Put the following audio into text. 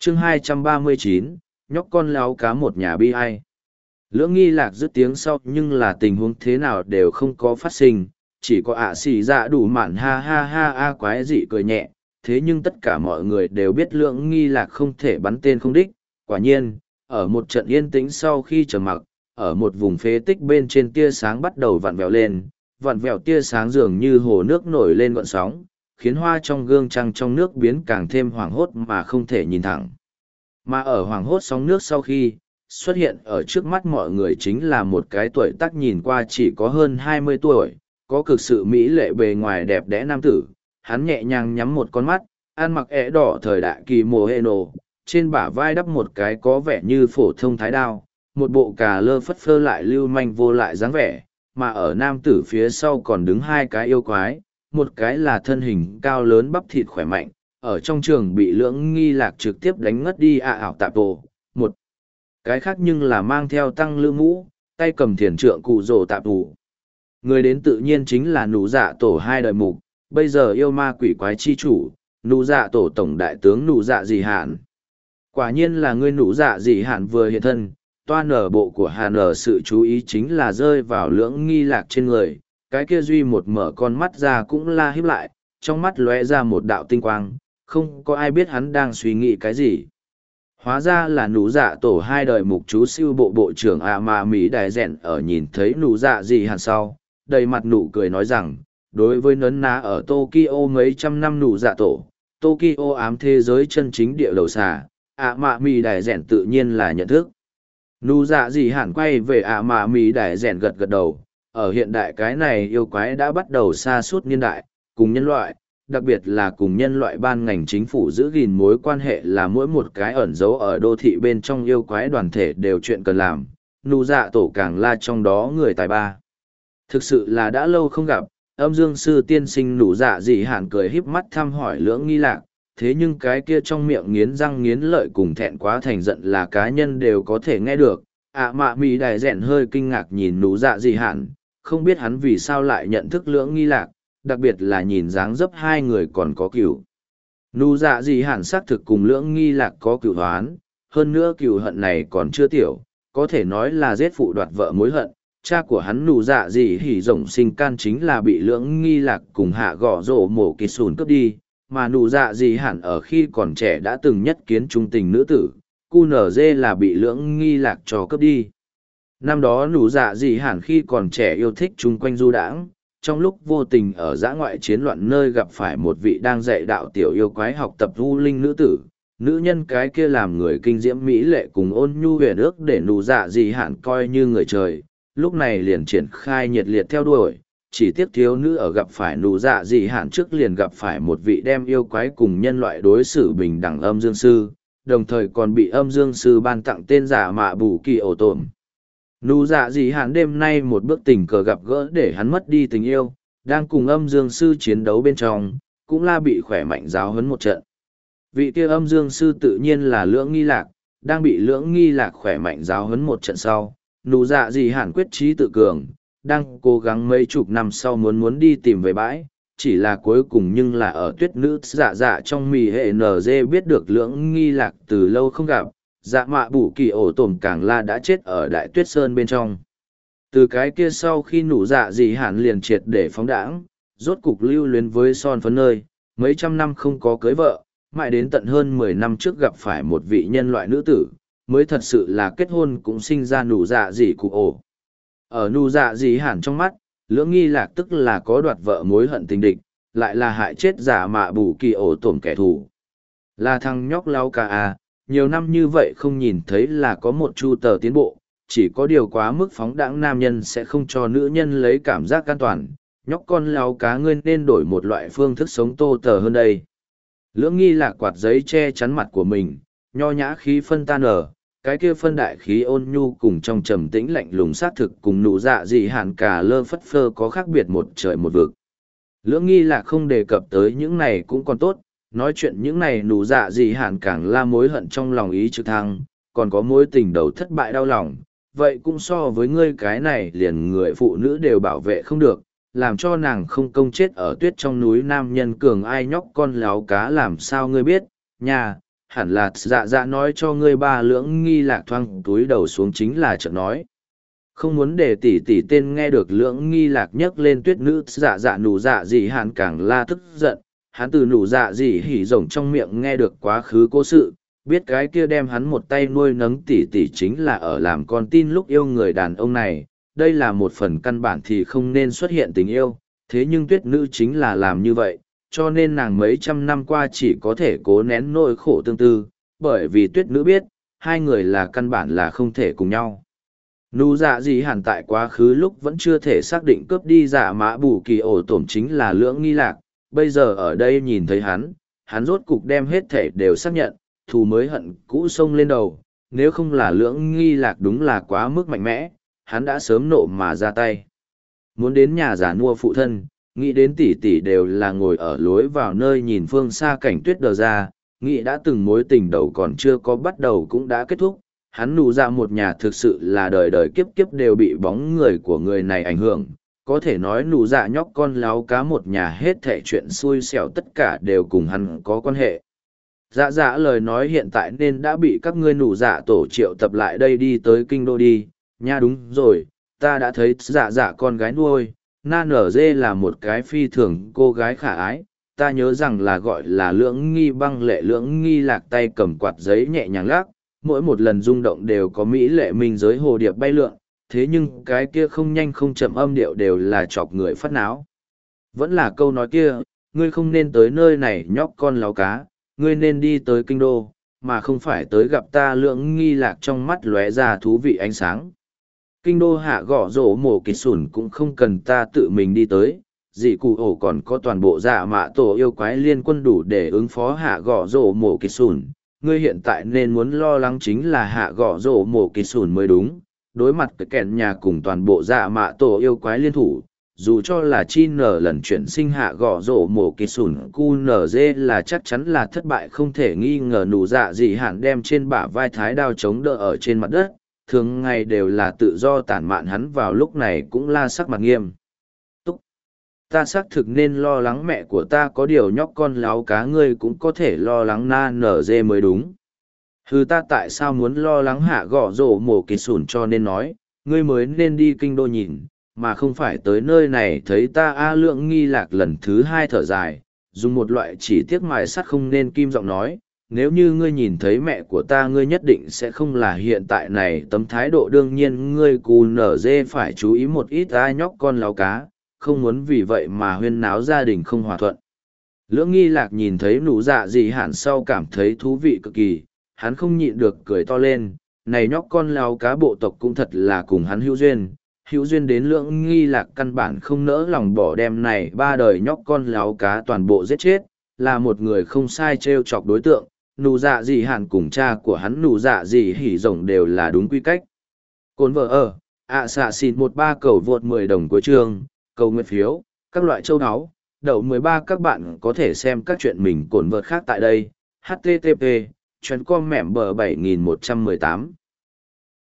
chương 239, nhóc con láo cá một nhà bi ai. Lưỡng nghi lạc dứt tiếng sau nhưng là tình huống thế nào đều không có phát sinh, chỉ có ạ xì dạ đủ mạn ha ha ha a quái dị cười nhẹ, thế nhưng tất cả mọi người đều biết lưỡng nghi lạc không thể bắn tên không đích. Quả nhiên, ở một trận yên tĩnh sau khi trầm mặc, ở một vùng phế tích bên trên tia sáng bắt đầu vặn vẹo lên, vặn vẹo tia sáng dường như hồ nước nổi lên gợn sóng, khiến hoa trong gương trăng trong nước biến càng thêm hoảng hốt mà không thể nhìn thẳng. Mà ở hoảng hốt sóng nước sau khi xuất hiện ở trước mắt mọi người chính là một cái tuổi tác nhìn qua chỉ có hơn 20 tuổi, có cực sự mỹ lệ bề ngoài đẹp đẽ nam tử. Hắn nhẹ nhàng nhắm một con mắt, ăn mặc ẻ đỏ thời đại kỳ mùa hệ nổ, trên bả vai đắp một cái có vẻ như phổ thông thái đao, một bộ cà lơ phất phơ lại lưu manh vô lại dáng vẻ, mà ở nam tử phía sau còn đứng hai cái yêu quái, một cái là thân hình cao lớn bắp thịt khỏe mạnh, ở trong trường bị lưỡng nghi lạc trực tiếp đánh ngất đi ảo tạp tổ, một cái khác nhưng là mang theo tăng lư mũ, tay cầm thiền trượng cụ rồ tạp tù. Người đến tự nhiên chính là nụ dạ tổ hai đời mục, bây giờ yêu ma quỷ quái chi chủ, nụ dạ tổ tổng đại tướng nụ dạ dị hạn. Quả nhiên là ngươi nụ dạ dị hạn vừa hiện thân, toa nở bộ của hàn ở sự chú ý chính là rơi vào lưỡng nghi lạc trên người, cái kia duy một mở con mắt ra cũng la híp lại, trong mắt lóe ra một đạo tinh quang, không có ai biết hắn đang suy nghĩ cái gì. Hóa ra là nụ dạ tổ hai đời mục chú siêu bộ bộ trưởng mà Mỹ Đại Dẹn ở nhìn thấy nụ dạ dị hạn sau, đầy mặt nụ cười nói rằng, đối với nấn ná ở Tokyo mấy trăm năm nụ dạ tổ, Tokyo ám thế giới chân chính địa đầu xà, mà Mỹ Đại Dẹn tự nhiên là nhận thức. Nụ dạ dị hạn quay về mà Mỹ Đại Dẹn gật gật đầu, ở hiện đại cái này yêu quái đã bắt đầu xa suốt niên đại, cùng nhân loại, đặc biệt là cùng nhân loại ban ngành chính phủ giữ gìn mối quan hệ là mỗi một cái ẩn giấu ở đô thị bên trong yêu quái đoàn thể đều chuyện cần làm, nụ dạ tổ càng là trong đó người tài ba. Thực sự là đã lâu không gặp, âm dương sư tiên sinh nụ dạ dị hạn cười híp mắt thăm hỏi lưỡng nghi lạc, thế nhưng cái kia trong miệng nghiến răng nghiến lợi cùng thẹn quá thành giận là cá nhân đều có thể nghe được. Mạ Mỹ Đại Dẹn hơi kinh ngạc nhìn nụ dạ dị hạn, không biết hắn vì sao lại nhận thức lưỡng nghi lạc, đặc biệt là nhìn dáng dấp hai người còn có cửu. Nụ dạ dị hạn xác thực cùng lưỡng nghi lạc có cửu hoán, hơn nữa cửu hận này còn chưa tiểu, có thể nói là giết phụ đoạt vợ mối hận. Cha của hắn nụ dạ dị hỉ rồng sinh can chính là bị lưỡng nghi lạc cùng hạ gõ rổ mổ kịt sùn cướp đi, mà nụ dạ dị hẳn ở khi còn trẻ đã từng nhất kiến trung tình nữ tử, QNZ là bị lưỡng nghi lạc cho cướp đi. Năm đó nụ dạ dị hẳn khi còn trẻ yêu thích chung quanh du đãng, trong lúc vô tình ở dã ngoại chiến loạn nơi gặp phải một vị đang dạy đạo tiểu yêu quái học tập u linh nữ tử. Nữ nhân cái kia làm người kinh diễm mỹ lệ cùng ôn nhu huyền ước để nụ dạ dị hẳn coi như người trời, lúc này liền triển khai nhiệt liệt theo đuổi, chỉ tiếc thiếu nữ ở gặp phải nụ dạ dị hạn trước liền gặp phải một vị đem yêu quái cùng nhân loại đối xử bình đẳng âm dương sư, đồng thời còn bị âm dương sư ban tặng tên giả mạ bù kỳ ổ tổn. Nụ dạ dị hạn đêm nay một bước tình cờ gặp gỡ để hắn mất đi tình yêu, đang cùng âm dương sư chiến đấu bên trong, cũng là bị khỏe mạnh giáo huấn một trận. Vị kia âm dương sư tự nhiên là lưỡng nghi lạc, đang bị lưỡng nghi lạc khỏe mạnh giáo huấn một trận sau. Nụ dạ dị hạn quyết trí tự cường, đang cố gắng mấy chục năm sau muốn đi tìm về bãi, chỉ là cuối cùng nhưng là ở tuyết nữ dạ dạ trong mì hệ NG biết được lưỡng nghi lạc từ lâu không gặp, dạ mạ bù kỳ ổ tổm càng là đã chết ở đại tuyết sơn bên trong. Từ cái kia sau khi nụ dạ dị hạn liền triệt để phóng đãng, rốt cục lưu luyến với son phấn nơi, mấy trăm năm không có cưới vợ, mãi đến tận hơn 10 năm trước gặp phải một vị nhân loại nữ tử, mới thật sự là kết hôn cũng sinh ra nụ dạ dị cụ ổ. Ở nụ dạ dị hẳn trong mắt, lưỡng nghi lạc tức là có đoạt vợ mối hận tình địch, lại là hại chết giả mạ bù kỳ ổ tổn kẻ thù. Là thằng nhóc lao ca à, nhiều năm như vậy không nhìn thấy là có một chu tờ tiến bộ, chỉ có điều quá mức phóng đãng nam nhân sẽ không cho nữ nhân lấy cảm giác an toàn, nhóc con lao cá ngươi nên đổi một loại phương thức sống tô tờ hơn đây. Lưỡng nghi lạc quạt giấy che chắn mặt của mình, nho nhã khí phân tan ở, cái kia phân đại khí ôn nhu cùng trong trầm tĩnh lạnh lùng sát thực cùng nụ dạ dị hạn cả lơ phất phơ có khác biệt một trời một vực. Lưỡng nghi lạc không đề cập tới những này cũng còn tốt, nói chuyện những này nụ dạ dị hạn càng la mối hận trong lòng ý trực thăng, còn có mối tình đầu thất bại đau lòng, vậy cũng so với ngươi cái này liền người phụ nữ đều bảo vệ không được, làm cho nàng không công chết ở tuyết trong núi nam nhân cường ai nhóc con láo cá làm sao ngươi biết, nhà, hẳn là dạ dạ nói cho ngươi ba lưỡng nghi lạc thoang túi đầu xuống chính là chợt nói. Không muốn để tỷ tỷ tên nghe được lưỡng nghi lạc nhấc lên tuyết nữ dạ dạ nụ dạ dị hàn càng la tức giận, hắn từ nụ dạ dị hỉ rồng trong miệng nghe được quá khứ cố sự, biết cái kia đem hắn một tay nuôi nấng tỷ tỷ chính là ở làm con tin lúc yêu người đàn ông này, đây là một phần căn bản thì không nên xuất hiện tình yêu, thế nhưng tuyết nữ chính là làm như vậy, cho nên nàng mấy trăm năm qua chỉ có thể cố nén nỗi khổ tương tư, bởi vì tuyết nữ biết, hai người là căn bản là không thể cùng nhau. Nụ dạ gì hẳn tại quá khứ lúc vẫn chưa thể xác định cướp đi dạ mã bù kỳ ổ tổm chính là lưỡng nghi lạc, bây giờ ở đây nhìn thấy hắn rốt cục đem hết thể đều xác nhận, thù mới hận cũ xông lên đầu, nếu không là lưỡng nghi lạc đúng là quá mức mạnh mẽ, hắn đã sớm nộ mà ra tay. Muốn đến nhà giả nua phụ thân, nghĩ đến tỷ tỷ đều là ngồi ở lối vào nơi nhìn phương xa cảnh tuyết đờ ra, nghĩ đã từng mối tình đầu còn chưa có bắt đầu cũng đã kết thúc, hắn nụ ra một nhà thực sự là đời đời kiếp kiếp đều bị bóng người của người này ảnh hưởng, có thể nói nụ dạ nhóc con láo cá một nhà hết thảy chuyện xui xẻo tất cả đều cùng hắn có quan hệ. Dạ dạ lời nói hiện tại nên đã bị các ngươi nụ dạ tổ triệu tập lại đây đi tới kinh đô đi, nha đúng rồi, ta đã thấy dạ dạ con gái nuôi, na nở dê là một cái phi thường cô gái khả ái, ta nhớ rằng là gọi là lưỡng nghi băng lệ lưỡng nghi lạc tay cầm quạt giấy nhẹ nhàng lắc, mỗi một lần rung động đều có mỹ lệ minh giới hồ điệp bay lượn, thế nhưng cái kia không nhanh không chậm âm điệu đều là chọc người phát náo. Vẫn là câu nói kia, ngươi không nên tới nơi này nhóc con láo cá, ngươi nên đi tới kinh đô, mà không phải tới gặp ta lưỡng nghi lạc trong mắt lóe ra thú vị ánh sáng. Kinh đô hạ gõ rổ mổ kịch sủn cũng không cần ta tự mình đi tới, dị cụ ổ còn có toàn bộ dạ mạ tổ yêu quái liên quân đủ để ứng phó hạ gõ rổ mổ kịch sủn. Ngươi hiện tại nên muốn lo lắng chính là hạ gõ rổ mổ kịch sủn mới đúng, đối mặt với kẻn nhà cùng toàn bộ dạ mạ tổ yêu quái liên thủ. Dù cho là chi nở lần chuyển sinh hạ gõ rổ mổ kịch sủn cu nở dê là chắc chắn là thất bại không thể nghi ngờ nụ dạ dị hạn đem trên bả vai thái đao chống đỡ ở trên mặt đất, thường ngày đều là tự do tản mạn hắn vào lúc này cũng la sắc mặt nghiêm túc. Ta xác thực nên lo lắng mẹ của ta có điều nhóc con láo cá ngươi cũng có thể lo lắng na nở dê mới đúng. Hừ ta tại sao muốn lo lắng hạ gõ rổ mổ kịch sủn cho nên nói, ngươi mới nên đi kinh đô nhìn, mà không phải tới nơi này thấy ta a lượng nghi lạc lần thứ hai thở dài, dùng một loại chỉ tiếc mài sắt không nên kim giọng nói, nếu như ngươi nhìn thấy mẹ của ta ngươi nhất định sẽ không là hiện tại này tấm thái độ đương nhiên ngươi cù nở dê phải chú ý một ít ai nhóc con láo cá, không muốn vì vậy mà huyên náo gia đình không hòa thuận. Lưỡng nghi lạc nhìn thấy nụ dạ dị hạn sau cảm thấy thú vị cực kỳ, hắn không nhịn được cười to lên, này nhóc con láo cá bộ tộc cũng thật là cùng hắn hữu duyên đến lưỡng nghi lạc căn bản không nỡ lòng bỏ đem này ba đời nhóc con láo cá toàn bộ giết chết, là một người không sai trêu chọc đối tượng, nụ dạ dị hạn cùng cha của hắn nụ dạ dị hỉ rồng đều là đúng quy cách. Cồn vợ ở, xạ xịn 13 cầu vượt 10 đồng của trường, cầu nguyện phiếu, các loại châu áo, đậu 13 các bạn có thể xem các chuyện mình cồn vợt khác tại đây, http, chuyến com mẻm bờ 7118.